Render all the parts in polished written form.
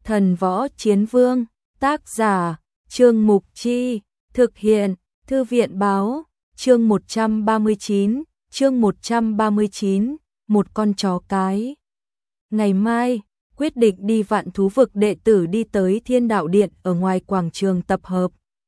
Thần Võ Chiến Vương, tác giả, Trương Mục Chi, thực hiện, Thư viện Báo, chương 139, một con chó cái. Ngày mai, quyết định đi Vạn Thú Vực, đệ tử đi tới Thiên Đạo Điện ở ngoài quảng trường tập hợp.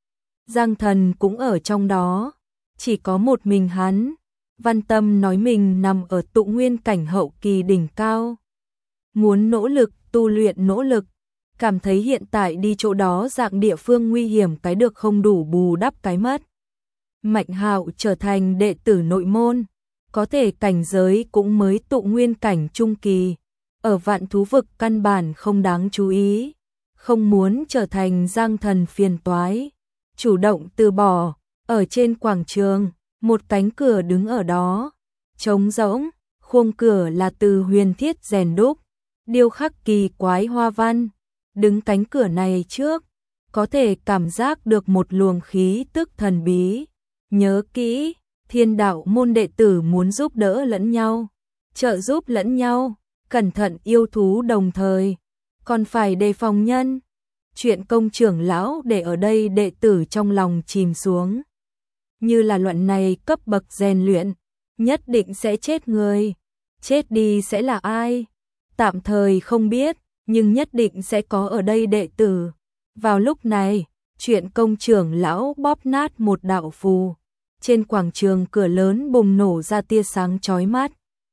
Giang Thần cũng ở trong đó, chỉ có một mình hắn. Văn Tâm nói mình nằm ở tụ nguyên cảnh hậu kỳ đỉnh cao. Muốn nỗ lực, tu luyện nỗ lực, cảm thấy hiện tại đi chỗ đó dạng địa phương nguy hiểm cái được không đủ bù đắp cái mất. Mạnh Hạo trở thành đệ tử nội môn, có thể cảnh giới cũng mới tụ nguyên cảnh trung kỳ, ở Vạn Thú Vực căn bản không đáng chú ý, không muốn trở thành Giang Thần phiền toái, chủ động từ bỏ. Ở trên quảng trường, một cánh cửa đứng ở đó, trống rỗng, khung cửa là từ huyền thiết rèn đúc, điêu khắc kỳ quái hoa văn. Đứng cánh cửa này trước, có thể cảm giác được một luồng khí tức thần bí. Nhớ kỹ, Thiên Đạo môn đệ tử muốn giúp đỡ lẫn nhau, trợ giúp lẫn nhau, cẩn thận yêu thú đồng thời, còn phải đề phòng nhân. Chuyện Công trưởng lão để ở đây đệ tử trong lòng chìm xuống. Như là luận này cấp bậc rèn luyện, nhất định sẽ chết người. Chết đi sẽ là ai? Tạm thời không biết, nhưng nhất định sẽ có ở đây đệ tử. Vào lúc này, Chuyện Công trưởng lão bóp nát một đạo phù. Trên quảng trường cửa lớn bùng nổ ra tia sáng chói mắt.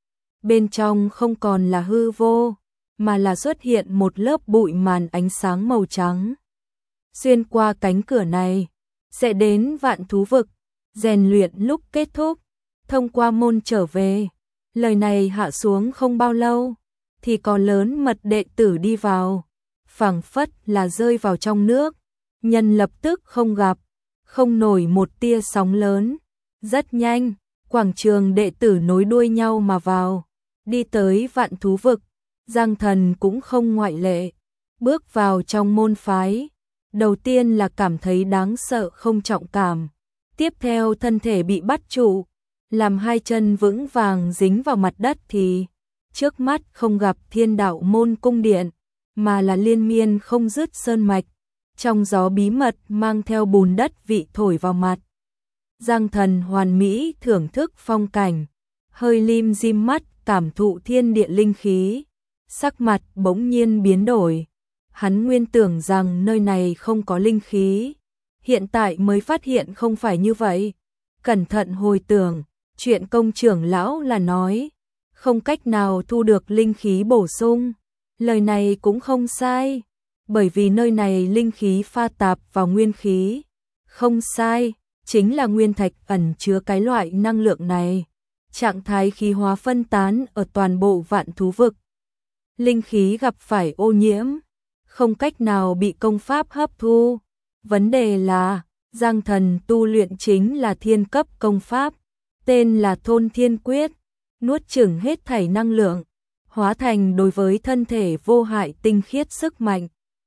Bên trong không còn là hư vô, mà là xuất hiện một lớp bụi màn ánh sáng màu trắng. Xuyên qua cánh cửa này, sẽ đến Vạn Thú Vực, rèn luyện lúc kết thúc, thông qua môn trở về. Lời này hạ xuống không bao lâu, thì có lớn mật đệ tử đi vào, phảng phất là rơi vào trong nước, nhân lập tức không gặp, không nổi một tia sóng lớn. Rất nhanh, quảng trường đệ tử nối đuôi nhau mà vào, đi tới Vạn Thú Vực. Giang Thần cũng không ngoại lệ, bước vào trong môn phái. Đầu tiên là cảm thấy đáng sợ không trọng cảm, tiếp theo thân thể bị bắt trụ, làm hai chân vững vàng dính vào mặt đất thì trước mắt không gặp Thiên Đạo môn cung điện, mà là liên miên không dứt sơn mạch, trong gió bí mật mang theo bùn đất vị thổi vào mặt. Giang Thần hoàn mỹ thưởng thức phong cảnh, hơi lim dim mắt cảm thụ thiên địa linh khí, sắc mặt bỗng nhiên biến đổi. Hắn nguyên tưởng rằng nơi này không có linh khí, hiện tại mới phát hiện không phải như vậy. Cẩn thận hồi tưởng, Chuyện Công trưởng lão là nói, không cách nào thu được linh khí bổ sung. Lời này cũng không sai, bởi vì nơi này linh khí pha tạp vào nguyên khí. Không sai, chính là nguyên thạch ẩn chứa cái loại năng lượng này. Trạng thái khí hóa phân tán ở toàn bộ Vạn Thú Vực. Linh khí gặp phải ô nhiễm, không cách nào bị công pháp hấp thu. Vấn đề là, Giang Thần tu luyện chính là thiên cấp công pháp, tên là Thôn Thiên Quyết, nuốt chửng hết thảy năng lượng, hóa thành đối với thân thể vô hại tinh khiết sức mạnh.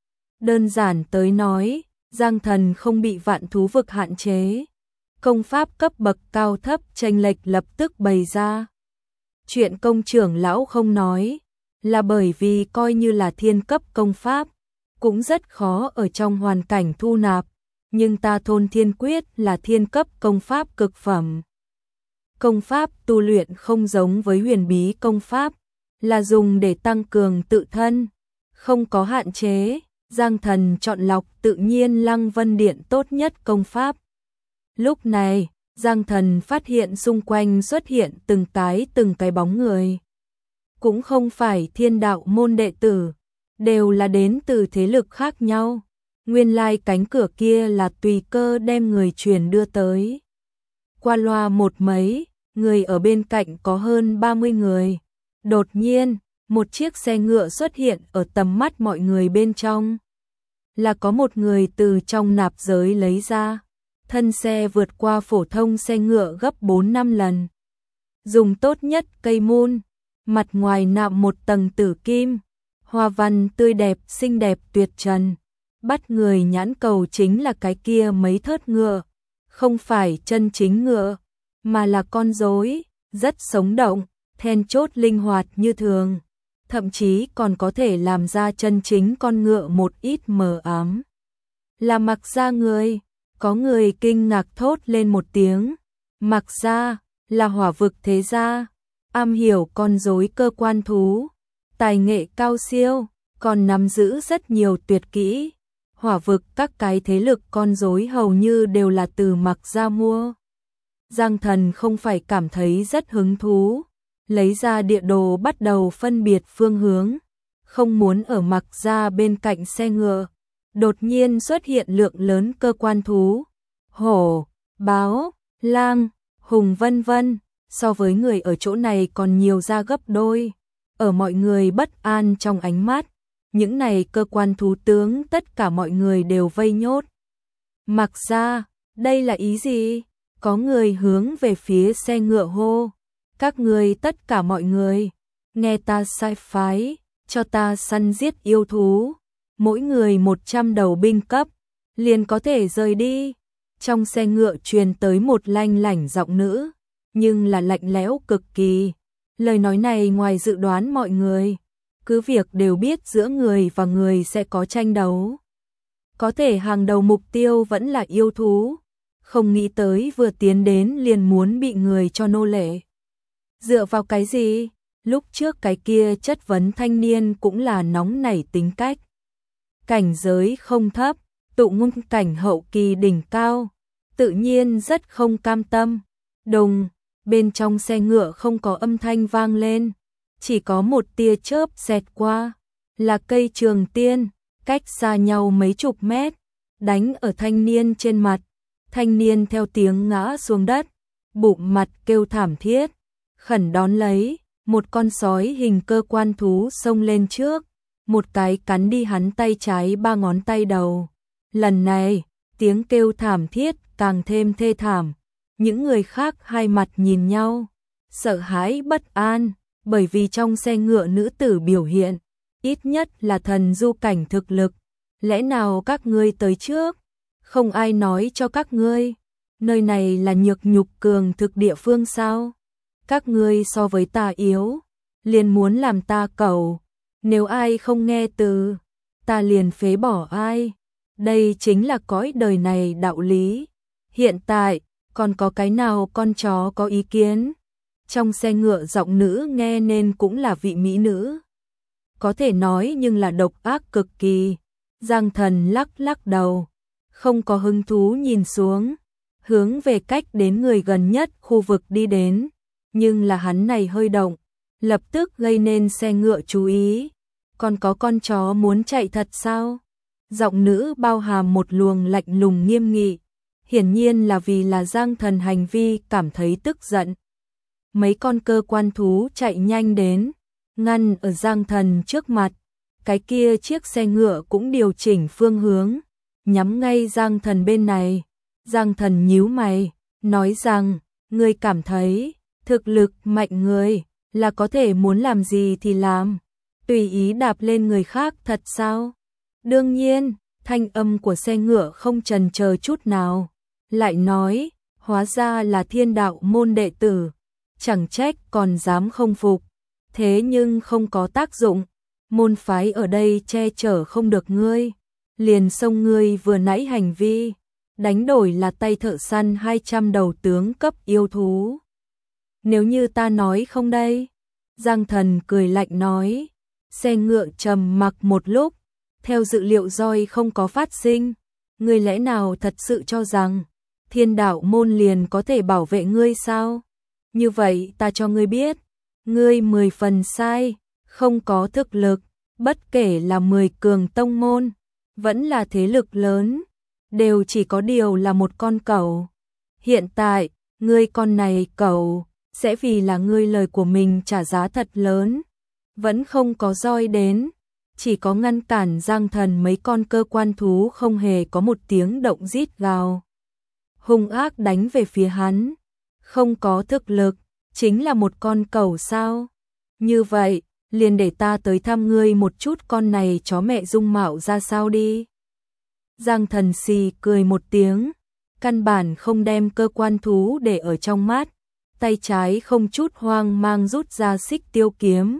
Đơn giản tới nói, Giang Thần không bị Vạn Thú Vực hạn chế. Công pháp cấp bậc cao thấp chênh lệch lập tức bày ra. Chuyện Công trưởng lão không nói, là bởi vì coi như là thiên cấp công pháp, cũng rất khó ở trong hoàn cảnh thu nạp, nhưng ta Thôn Thiên Quyết là thiên cấp công pháp cực phẩm. Công pháp tu luyện không giống với huyền bí công pháp, là dùng để tăng cường tự thân, không có hạn chế. Giang Thần chọn lọc tự nhiên Lăng Vân Điện tốt nhất công pháp. Lúc này, Giang Thần phát hiện xung quanh xuất hiện từng cái bóng người. Cũng không phải Thiên Đạo môn đệ tử, đều là đến từ thế lực khác nhau. Nguyên lai cánh cửa kia là tùy cơ đem người truyền đưa tới. Qua loa một mấy, người ở bên cạnh có hơn 30 người. Đột nhiên, một chiếc xe ngựa xuất hiện ở tầm mắt mọi người bên trong. Là có một người từ trong nạp giới lấy ra. Thân xe vượt qua phổ thông xe ngựa gấp 4-5 lần. Dùng tốt nhất cây mun, mặt ngoài nạm một tầng tử kim, hoa văn tươi đẹp xinh đẹp tuyệt trần. Bắt người nhãn cầu chính là cái kia mấy thớt ngựa, không phải chân chính ngựa, mà là con rối, rất sống động, then chốt linh hoạt như thường. thậm chí còn có thể làm ra chân chính con ngựa một ít mờ ám. Là Mặc gia người, có người kinh ngạc thốt lên một tiếng. Mặc gia, là Hỏa vực thế gia, am hiểu con rối cơ quan thú, tài nghệ cao siêu, còn nắm giữ rất nhiều tuyệt kỹ. Hỏa vực các cái thế lực con rối hầu như đều là từ Mặc gia mua. Giang Thần không phải cảm thấy rất hứng thú, lấy ra địa đồ bắt đầu phân biệt phương hướng, không muốn ở Mặc gia bên cạnh xe ngựa. Đột nhiên xuất hiện lượng lớn cơ quan thú, hổ, báo, lang, hùng vân vân, so với người ở chỗ này còn nhiều ra gấp đôi. Ở mọi người bất an trong ánh mắt, những này cơ quan thú tướng tất cả mọi người đều vây nhốt. Mặc gia, đây là ý gì? Có người hướng về phía xe ngựa hô. Các người tất cả mọi người, nghe ta sai phái, cho ta săn giết yêu thú. Mỗi người 100 đầu binh cấp, liền có thể rời đi. Trong xe ngựa truyền tới một lanh lảnh giọng nữ, nhưng là lạnh lẽo cực kỳ. Lời nói này ngoài dự đoán mọi người, cứ việc đều biết giữa người và người sẽ có tranh đấu. Có thể hàng đầu mục tiêu vẫn là yêu thú, không nghĩ tới vừa tiến đến liền muốn bị người cho nô lệ. Dựa vào cái gì? Lúc trước cái kia chất vấn thanh niên cũng là nóng nảy tính cách. Cảnh giới không thấp, tụ ngôn cảnh hậu kỳ đỉnh cao, tự nhiên rất không cam tâm. Đùng, bên trong xe ngựa không có âm thanh vang lên, chỉ có một tia chớp xẹt qua, là cây trường tiên, cách xa nhau mấy chục mét, đánh ở thanh niên trên mặt. Thanh niên theo tiếng ngã xuống đất, bụng mặt kêu thảm thiết, khẩn đón lấy, một con sói hình cơ quan thú xông lên trước, một cái cắn đi hắn tay trái 3 ngón tay đầu. Lần này, tiếng kêu thảm thiết càng thêm thê thảm. Những người khác hai mặt nhìn nhau, sợ hãi bất an, bởi vì trong xe ngựa nữ tử biểu hiện, ít nhất là thần du cảnh thực lực. Lẽ nào các ngươi tới trước? Không ai nói cho các ngươi, nơi này là nhược nhục cường thực địa phương sao? Các ngươi so với ta yếu, liền muốn làm ta cầu. Nếu ai không nghe từ, ta liền phế bỏ ai. Đây chính là cõi đời này đạo lý. Hiện tại, còn có cái nào con chó có ý kiến? Trong xe ngựa giọng nữ nghe nên cũng là vị mỹ nữ. Có thể nói nhưng là độc ác cực kỳ. Giang Thần lắc lắc đầu, không có hứng thú nhìn xuống, hướng về cách đến người gần nhất khu vực đi đến. Nhưng là hắn này hơi động, lập tức gây nên xe ngựa chú ý. Còn có con chó muốn chạy thật sao? Giọng nữ bao hàm một luồng lạnh lùng nghiêm nghị, hiển nhiên là vì là Giang Thần hành vi cảm thấy tức giận. Mấy con cơ quan thú chạy nhanh đến, ngăn ở Giang Thần trước mặt. Cái kia chiếc xe ngựa cũng điều chỉnh phương hướng, nhắm ngay Giang Thần bên này. Giang Thần nhíu mày, nói rằng, ngươi cảm thấy, thực lực mạnh người, là có thể muốn làm gì thì làm, tùy ý đạp lên người khác thật sao? Đương nhiên, thanh âm của xe ngựa không chần chờ chút nào, lại nói, hóa ra là Thiên Đạo môn đệ tử, chẳng trách còn dám không phục, thế nhưng không có tác dụng, môn phái ở đây che chở không được ngươi, liền xông ngươi vừa nãy hành vi, đánh đổi là tay thợ săn 200 đầu tướng cấp yêu thú. Nếu như ta nói không đây? Giang Thần cười lạnh nói. Xe ngựa trầm mặc một lúc, theo dự liệu roi không có phát sinh. Ngươi lẽ nào thật sự cho rằng Thiên Đạo môn liền có thể bảo vệ ngươi sao? Như vậy ta cho ngươi biết, ngươi 10 phần sai, không có thực lực, bất kể là 10 cường tông môn, vẫn là thế lực lớn, đều chỉ có điều là một con cẩu. Hiện tại, ngươi con này cẩu, sẽ vì là ngươi lời của mình trả giá thật lớn. Vẫn không có roi đến, chỉ có ngăn cản Giang Thần mấy con cơ quan thú không hề có một tiếng động rít gào. Hung ác đánh về phía hắn, không có thực lực, chính là một con cẩu sao? Như vậy, liền để ta tới thăm ngươi một chút con này chó mẹ dung mạo ra sao đi. Giang Thần xì cười một tiếng, căn bản không đem cơ quan thú để ở trong mắt, tay trái không chút hoang mang rút ra xích tiêu kiếm,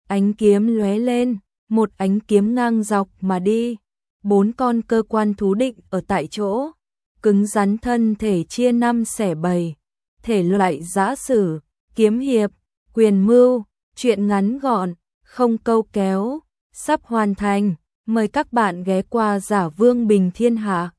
Ánh kiếm lóe lên, một ánh kiếm ngang dọc mà đi. 4 con cơ quan thú định ở tại chỗ, cứng rắn thân thể chia 5 xẻ 7. Thể loại giã sử, kiếm hiệp, quyền mưu, truyện ngắn gọn, không câu kéo, sắp hoàn thành. Mời các bạn ghé qua Giả Vương Bình Thiên Hạ.